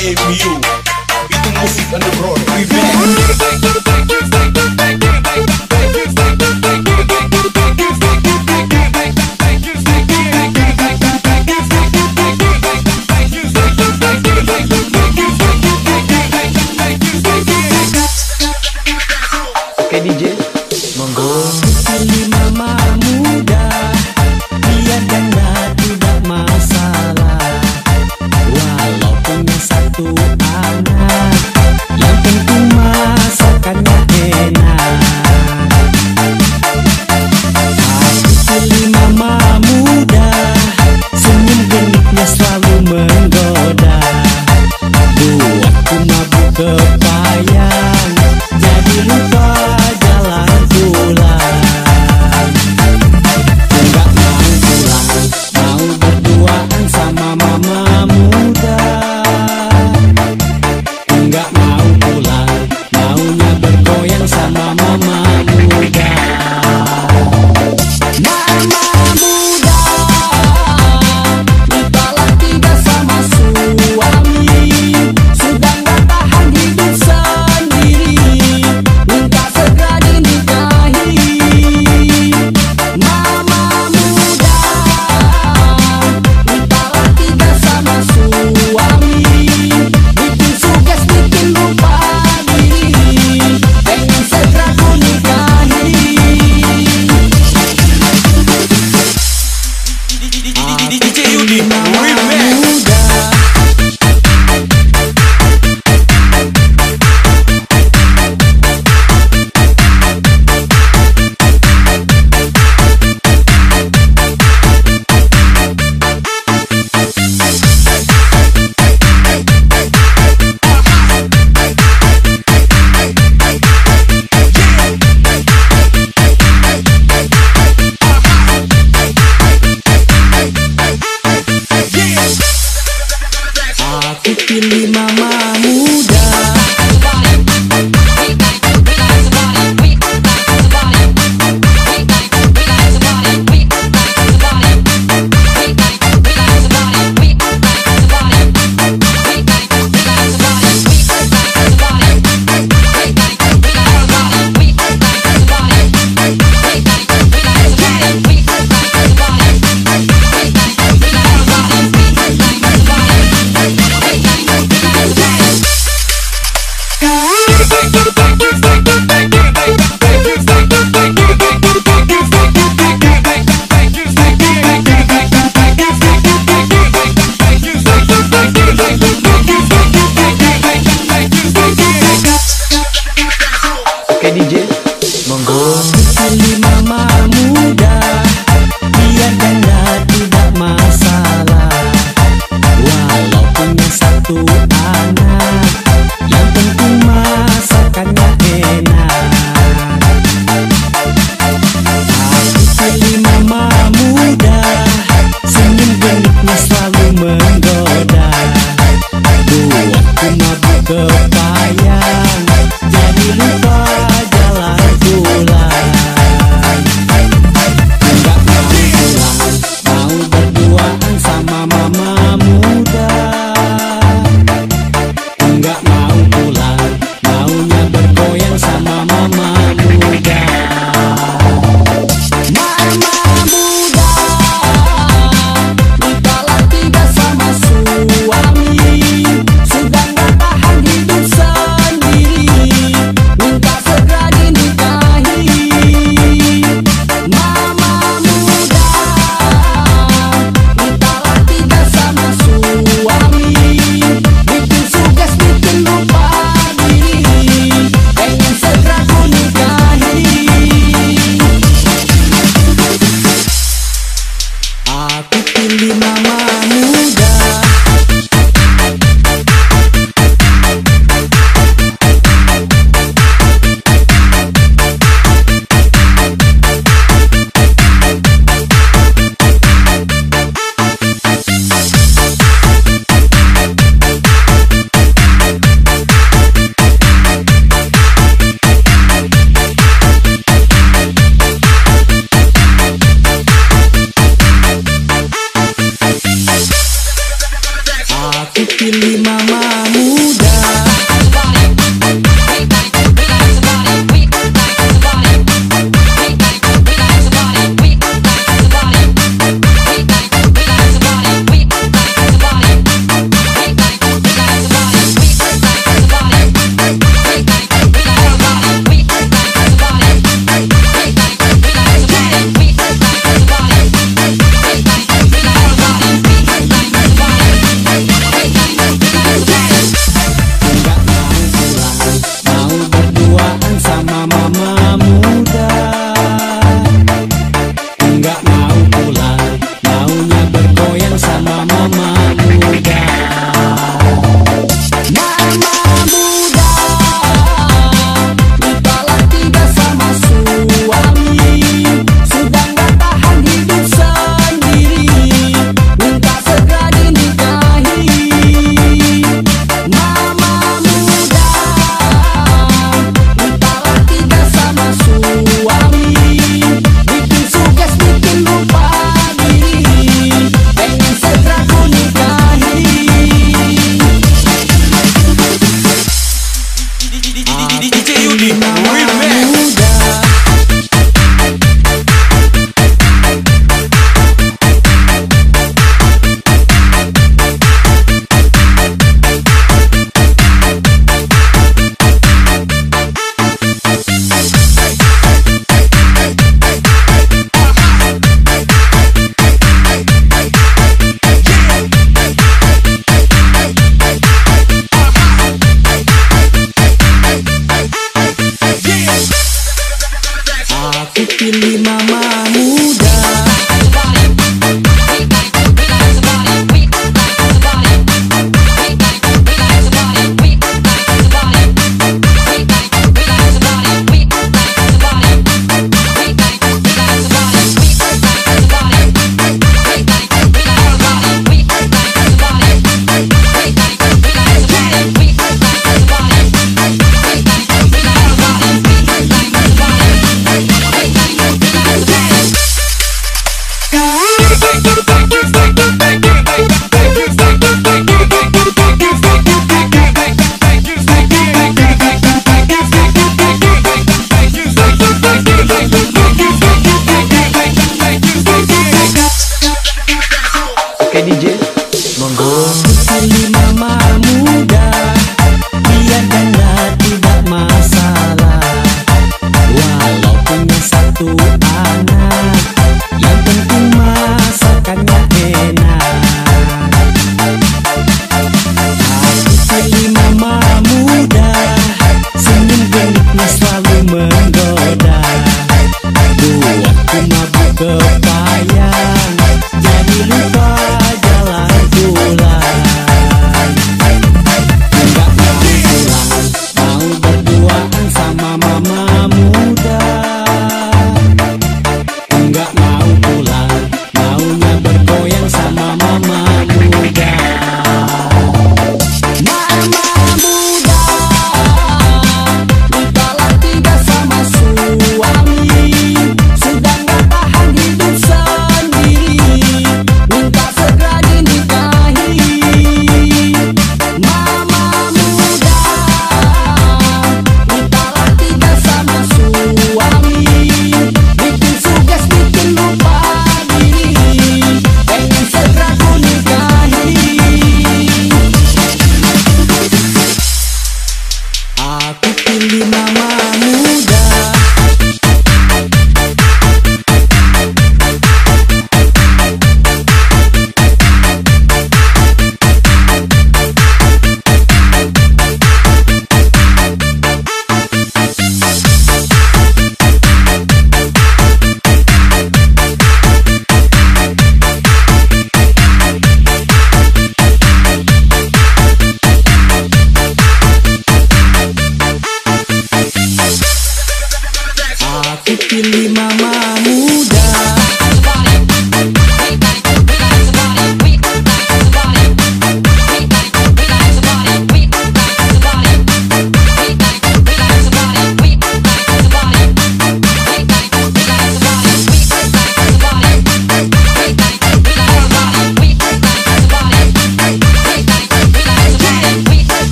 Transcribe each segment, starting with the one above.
MU. Itu musik underground remix. Oke DJ, monggo. Pilih mama muda, biar janda tidak masalah. Walau punya satu anak, yang penting masakannya enak. Aku pilih mama muda, senyum genitnya selalu menggoda. Buatku mabuk kepayang, jadi lupa jalan pulang. Enggak mau pulang, mau berduaan sama mama muda. Enggak mau pulang, maunya bergoyang sama mama muda. Mama muda, ditolak tidak sama suami, sudah nggak tahan hidup sendiri, minta segera dinikahi. Mama muda, ditolak tidak sama suami, bikin suges, bikin lupa diri, pengen segera ku nikahi. DJ Yudi remix. Aku pilih mama muda. Oke DJ, monggo. Pilih mama muda, biar janda tidak masalah. Walau punya satu anak, yang penting masakannya enak. Aku pilih mama muda, senyum genitnya selalu menggoda. Buatku mabuk kepayang, jadi lupa jalan pulang. Enggak mau pulang, mau berduaan sama mama muda. Enggak mama muda. Enggak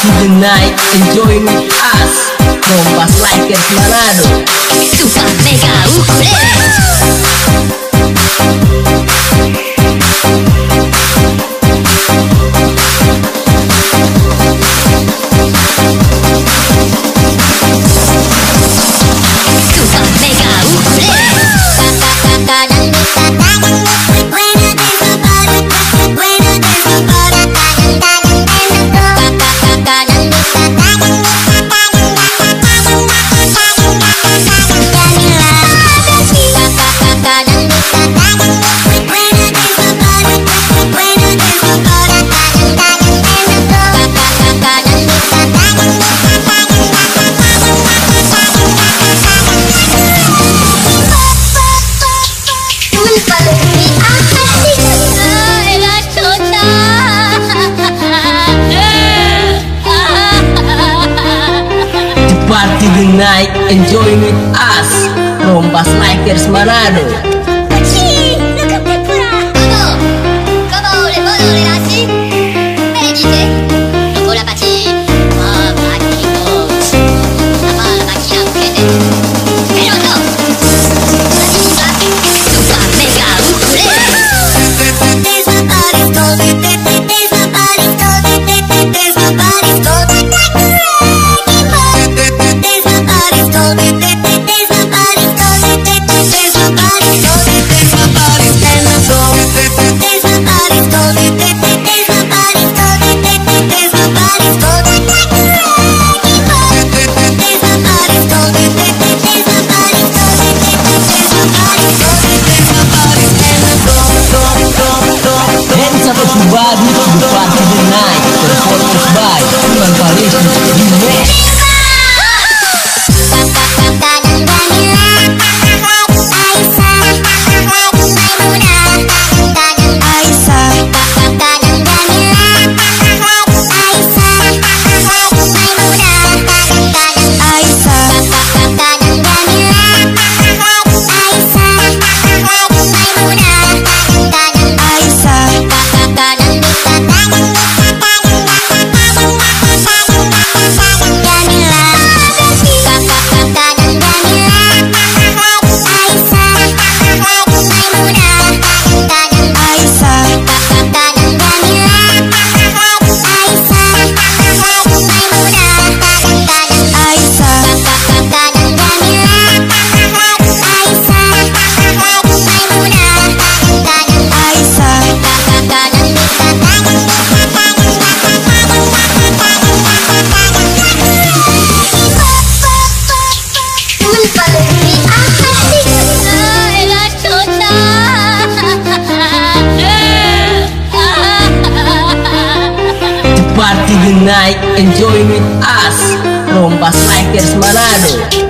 party the night, enjoy with us. Kompas Lakers Manado. Super Mega Ukulele. Super Mega Ukulele. Party the night, enjoy with us. Kompas Lakers Manado. Comment les bonnes les racines? Belle idée. Dopo la partie, la macchina ukulele. E non so. Super Mega Ukulele. Hands up everybody to the party the night. Performance by Iman Palesio Remix. Party the night, enjoy with us. Kompas Lakers Manado.